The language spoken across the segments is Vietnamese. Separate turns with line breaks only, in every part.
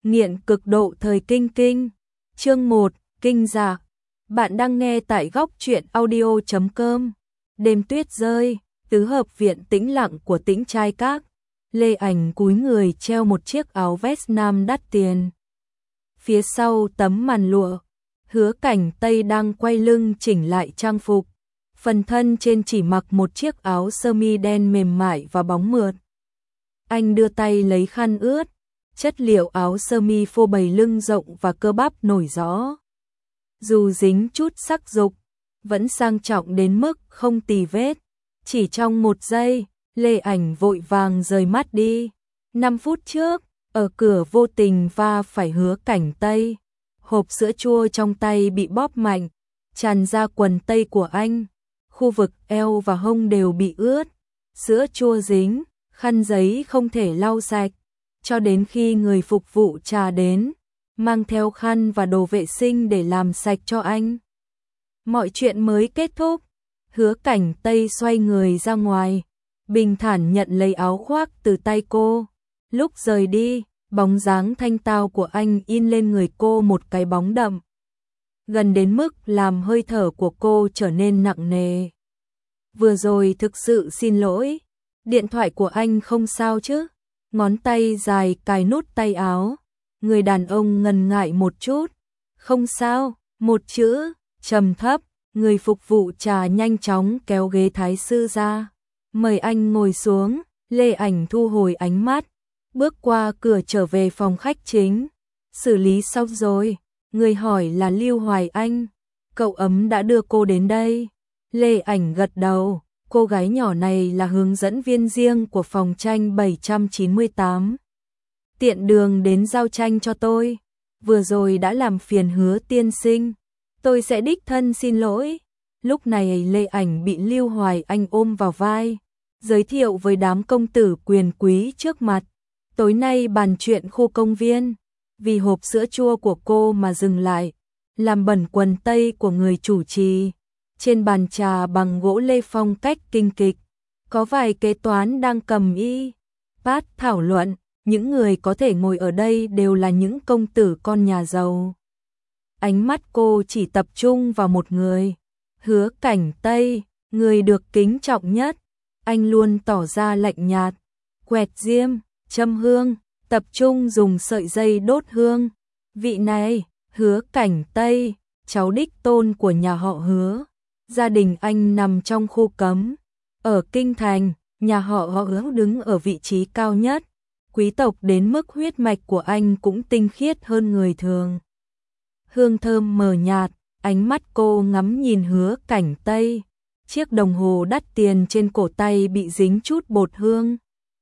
nghiện cực độ thời kinh kinh. Chương 1, kinh dạ. Bạn đang nghe tại góc truyện audio.com. Đêm tuyết rơi, tứ hợp viện tĩnh lặng của Tĩnh Trai Các. Lê Ảnh cúi người treo một chiếc áo vest nam đắt tiền. Phía sau tấm màn lụa, Hứa Cảnh Tây đang quay lưng chỉnh lại trang phục. Phần thân trên chỉ mặc một chiếc áo sơ mi đen mềm mại và bóng mượt. Anh đưa tay lấy khăn ướt, chất liệu áo sơ mi phô bày lưng rộng và cơ bắp nổi rõ. Dù dính chút sắc dục, vẫn sang trọng đến mức không tì vết. Chỉ trong một giây, Lê Ảnh vội vàng rời mắt đi. 5 phút trước, ở cửa vô tình va phải Hứa Cảnh Tây. Hộp sữa chua trong tay bị bóp mạnh, tràn ra quần tây của anh. Khu vực eo và hông đều bị ướt, sữa chua dính, khăn giấy không thể lau sạch. Cho đến khi người phục vụ trà đến, mang theo khăn và đồ vệ sinh để làm sạch cho anh, mọi chuyện mới kết thúc. Hứa Cảnh Tây xoay người ra ngoài, bình thản nhận lấy áo khoác từ tay cô. Lúc rời đi, bóng dáng thanh tao của anh in lên người cô một cái bóng đậm, gần đến mức làm hơi thở của cô trở nên nặng nề. Vừa rồi thực sự xin lỗi. Điện thoại của anh không sao chứ? Ngón tay dài cài nút tay áo. Người đàn ông ngần ngại một chút. Không sao, một chữ, trầm thấp. Người phục vụ trà nhanh chóng kéo ghế thái sư ra. Mời anh ngồi xuống. Lê Ảnh thu hồi ánh mắt, bước qua cửa trở về phòng khách chính. Xử lý xong rồi. Người hỏi là Lưu Hoài Anh. Cậu ấm đã đưa cô đến đây. Lê Ảnh gật đầu. Cô gái nhỏ này là hướng dẫn viên riêng của phòng tranh 798. Tiện đường đến giao tranh cho tôi. Vừa rồi đã làm phiền Hứa tiên sinh. Tôi sẽ đích thân xin lỗi. Lúc này Lê Ảnh bị Lưu Hoài Anh ôm vào vai, giới thiệu với đám công tử quyền quý trước mặt. Tối nay bàn chuyện khu công viên. Vì hộp sữa chua của cô mà dừng lại, làm bẩn quần tây của người chủ trì. Trên bàn trà bằng gỗ lê phong cách kinh kịch, có vài kế toán đang cầm iPad thảo luận. Những người có thể ngồi ở đây đều là những công tử con nhà giàu. Ánh mắt cô chỉ tập trung vào một người, Hứa Cảnh Tây, người được kính trọng nhất. Anh luôn tỏ ra lạnh nhạt, quẹt diêm, châm hương, tập trung dùng sợi dây đốt hương. Vị này, Hứa Cảnh Tây, cháu đích tôn của nhà họ Hứa. Gia đình anh nằm trong khu cấm. Ở Kinh Thành, nhà họ Hứa đứng ở vị trí cao nhất. Quý tộc đến mức huyết mạch của anh cũng tinh khiết hơn người thường. Hương thơm mờ nhạt, ánh mắt cô ngắm nhìn Hứa Cảnh Tây. Chiếc đồng hồ đắt tiền trên cổ tay bị dính chút bột hương.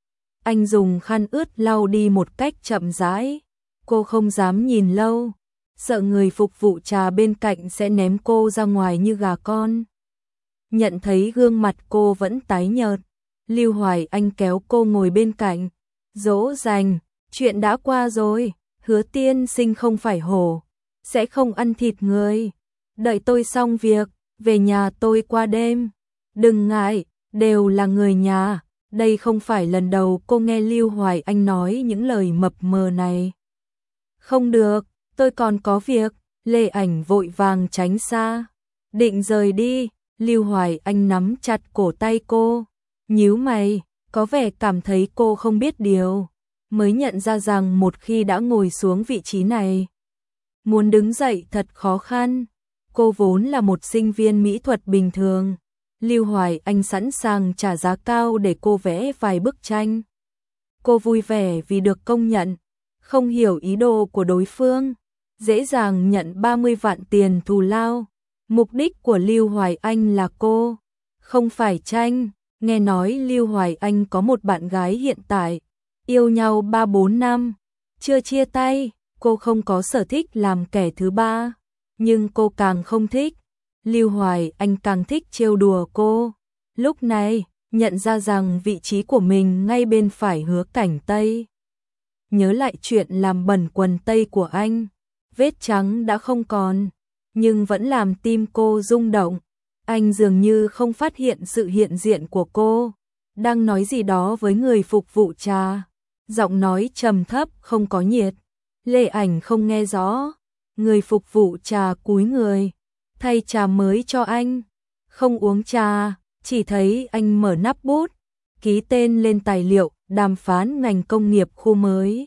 Anh dùng khăn ướt lau đi một cách chậm rãi. Cô không dám nhìn lâu, sợ người phục vụ trà bên cạnh sẽ ném cô ra ngoài như gà con. Nhận thấy gương mặt cô vẫn tái nhợt, Lưu Hoài Anh kéo cô ngồi bên cạnh, dỗ dành. Chuyện đã qua rồi, Hứa tiên sinh không phải hổ, sẽ không ăn thịt người. Đợi tôi xong việc, về nhà tôi qua đêm. Đừng ngại, đều là người nhà. Đây không phải lần đầu cô nghe Lưu Hoài Anh nói những lời mập mờ này. Không được, tôi còn có việc. Lê Ảnh vội vàng tránh xa, định rời đi. Lưu Hoài Anh nắm chặt cổ tay cô, nhíu mày, có vẻ cảm thấy cô không biết điều. Mới nhận ra rằng một khi đã ngồi xuống vị trí này, muốn đứng dậy thật khó khăn. Cô vốn là một sinh viên mỹ thuật bình thường. Lưu Hoài Anh sẵn sàng trả giá cao để cô vẽ vài bức tranh. Cô vui vẻ vì được công nhận, không hiểu ý đồ của đối phương, dễ dàng nhận 30 vạn tiền thù lao. Mục đích của Lưu Hoài Anh là cô, không phải tranh. Nghe nói Lưu Hoài Anh có một bạn gái hiện tại, yêu nhau 3-4 năm, chưa chia tay. Cô không có sở thích làm kẻ thứ ba, nhưng cô càng không thích. Lưu Hoài Anh càng thích trêu đùa cô. Lúc này, nhận ra rằng vị trí của mình ngay bên phải Hứa Cảnh Tây. Nhớ lại chuyện làm bẩn quần tây của anh, vết trắng đã không còn, nhưng vẫn làm tim cô rung động. Anh dường như không phát hiện sự hiện diện của cô, đang nói gì đó với người phục vụ trà. Giọng nói trầm thấp không có nhiệt. Lê Ảnh không nghe rõ, người phục vụ trà cúi người, thay trà mới cho anh, không uống trà, chỉ thấy anh mở nắp bút, ký tên lên tài liệu đàm phán ngành công nghiệp khu mới.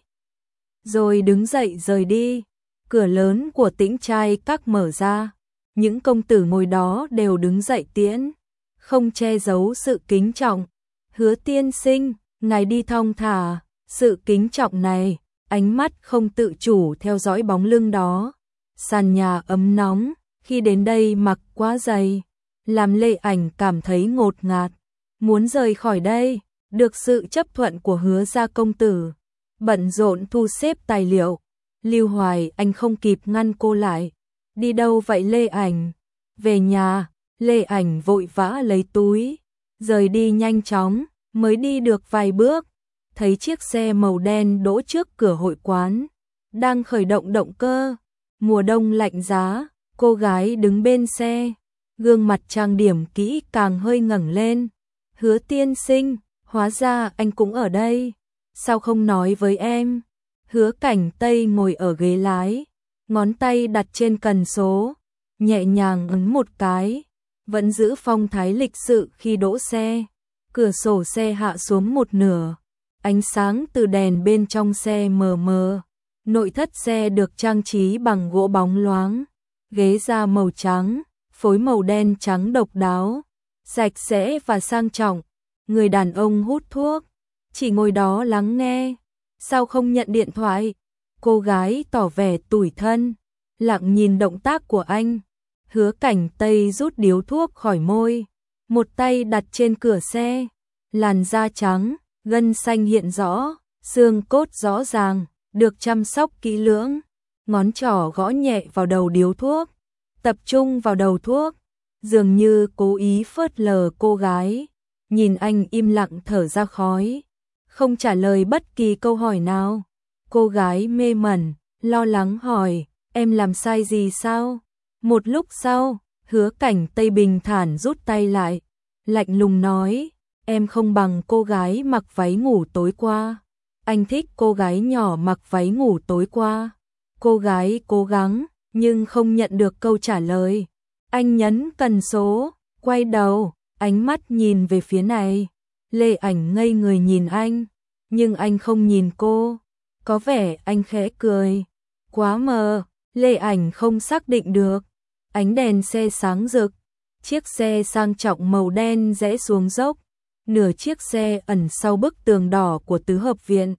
Rồi đứng dậy rời đi, cửa lớn của Tĩnh Trai Các mở ra, những công tử ngồi đó đều đứng dậy tiễn, không che giấu sự kính trọng. Hứa tiên sinh, ngài đi thong thả, sự kính trọng này, ánh mắt không tự chủ theo dõi bóng lưng đó. Sàn nhà ấm nóng, khi đến đây mặc quá dày, làm Lê Ảnh cảm thấy ngột ngạt, muốn rời khỏi đây, được sự chấp thuận của Hứa gia công tử. Bận rộn thu xếp tài liệu, Lưu Hoài Anh không kịp ngăn cô lại. Đi đâu vậy Lê Ảnh? Về nhà, Lê Ảnh vội vã lấy túi, rời đi nhanh chóng, mới đi được vài bước, thấy chiếc xe màu đen đỗ trước cửa hội quán, đang khởi động động cơ. Mùa đông lạnh giá, cô gái đứng bên xe, gương mặt trang điểm kỹ càng hơi ngẩng lên. Hứa tiên sinh, hóa ra anh cũng ở đây, sao không nói với em? Hứa Cảnh Tây ngồi ở ghế lái, ngón tay đặt trên cần số, nhẹ nhàng ấn một cái, vẫn giữ phong thái lịch sự khi đỗ xe. Cửa sổ xe hạ xuống một nửa, ánh sáng từ đèn bên trong xe mờ mờ. Nội thất xe được trang trí bằng gỗ bóng loáng, ghế da màu trắng, phối màu đen trắng độc đáo, sạch sẽ và sang trọng. Người đàn ông hút thuốc, chỉ ngồi đó lắng nghe, sao không nhận điện thoại? Cô gái tỏ vẻ tủi thân, lặng nhìn động tác của anh. Hứa Cảnh Tây rút điếu thuốc khỏi môi, một tay đặt trên cửa xe, làn da trắng, gân xanh hiện rõ, xương cốt rõ ràng, được chăm sóc kỹ lưỡng. Ngón trỏ gõ nhẹ vào đầu điếu thuốc, tập trung vào đầu thuốc, dường như cố ý phớt lờ cô gái. Nhìn anh im lặng thở ra khói, không trả lời bất kỳ câu hỏi nào. Cô gái mê mẩn, lo lắng hỏi, em làm sai gì sao? Một lúc sau, Hứa Cảnh Tây bình thản rút tay lại, lạnh lùng nói, em không bằng cô gái mặc váy ngủ tối qua. Anh thích cô gái nhỏ mặc váy ngủ tối qua. Cô gái cố gắng, nhưng không nhận được câu trả lời. Anh nhấn cần số, quay đầu, ánh mắt nhìn về phía này. Lê Ảnh ngây người nhìn anh, nhưng anh không nhìn cô. Có vẻ anh khẽ cười. Quá mờ, Lê Ảnh không xác định được. Ánh đèn xe sáng rực, chiếc xe sang trọng màu đen rẽ xuống dốc. Nửa chiếc xe ẩn sau bức tường đỏ của tứ hợp viện.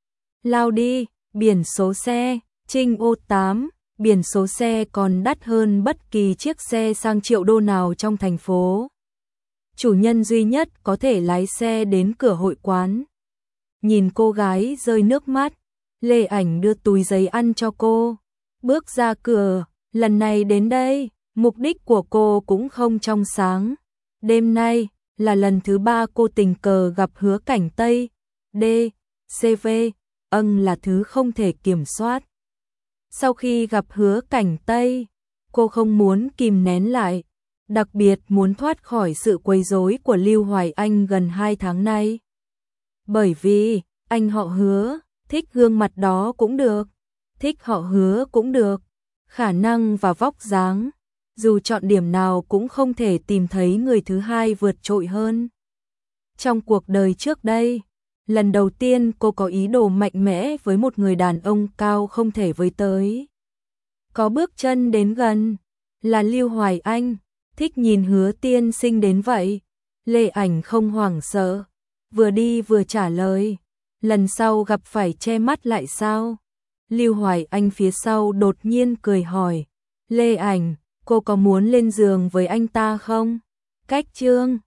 Lao đi, biển số xe, Trinh O8, biển số xe còn đắt hơn bất kỳ chiếc xe sang triệu đô nào trong thành phố. Chủ nhân duy nhất có thể lái xe đến cửa hội quán. Nhìn cô gái rơi nước mắt, Lê Ảnh đưa túi giấy ăn cho cô. Bước ra cửa, lần này đến đây, mục đích của cô cũng không trong sáng. Đêm nay là lần thứ 3 cô tình cờ gặp Hứa Cảnh Tây. D.C.V. Là thứ không thể kiểm soát. Sau khi gặp Hứa Cảnh Tây, cô không muốn kìm nén lại, đặc biệt muốn thoát khỏi sự quấy rối của Lưu Hoài Anh gần 2 tháng nay. Bởi vì, anh họ Hứa, thích gương mặt đó cũng được, thích họ Hứa cũng được, khả năng và vóc dáng, dù chọn điểm nào cũng không thể tìm thấy người thứ hai vượt trội hơn. Trong cuộc đời trước đây, lần đầu tiên cô có ý đồ mạnh mẽ với một người đàn ông cao không thể với tới. Có bước chân đến gần, là Lưu Hoài Anh, thích nhìn Hứa tiên sinh đến vậy. Lê Ảnh không hoảng sợ, vừa đi vừa trả lời, lần sau gặp phải che mắt lại sao? Lưu Hoài Anh phía sau đột nhiên cười hỏi, Lê Ảnh, cô có muốn lên giường với anh ta không? Cách chương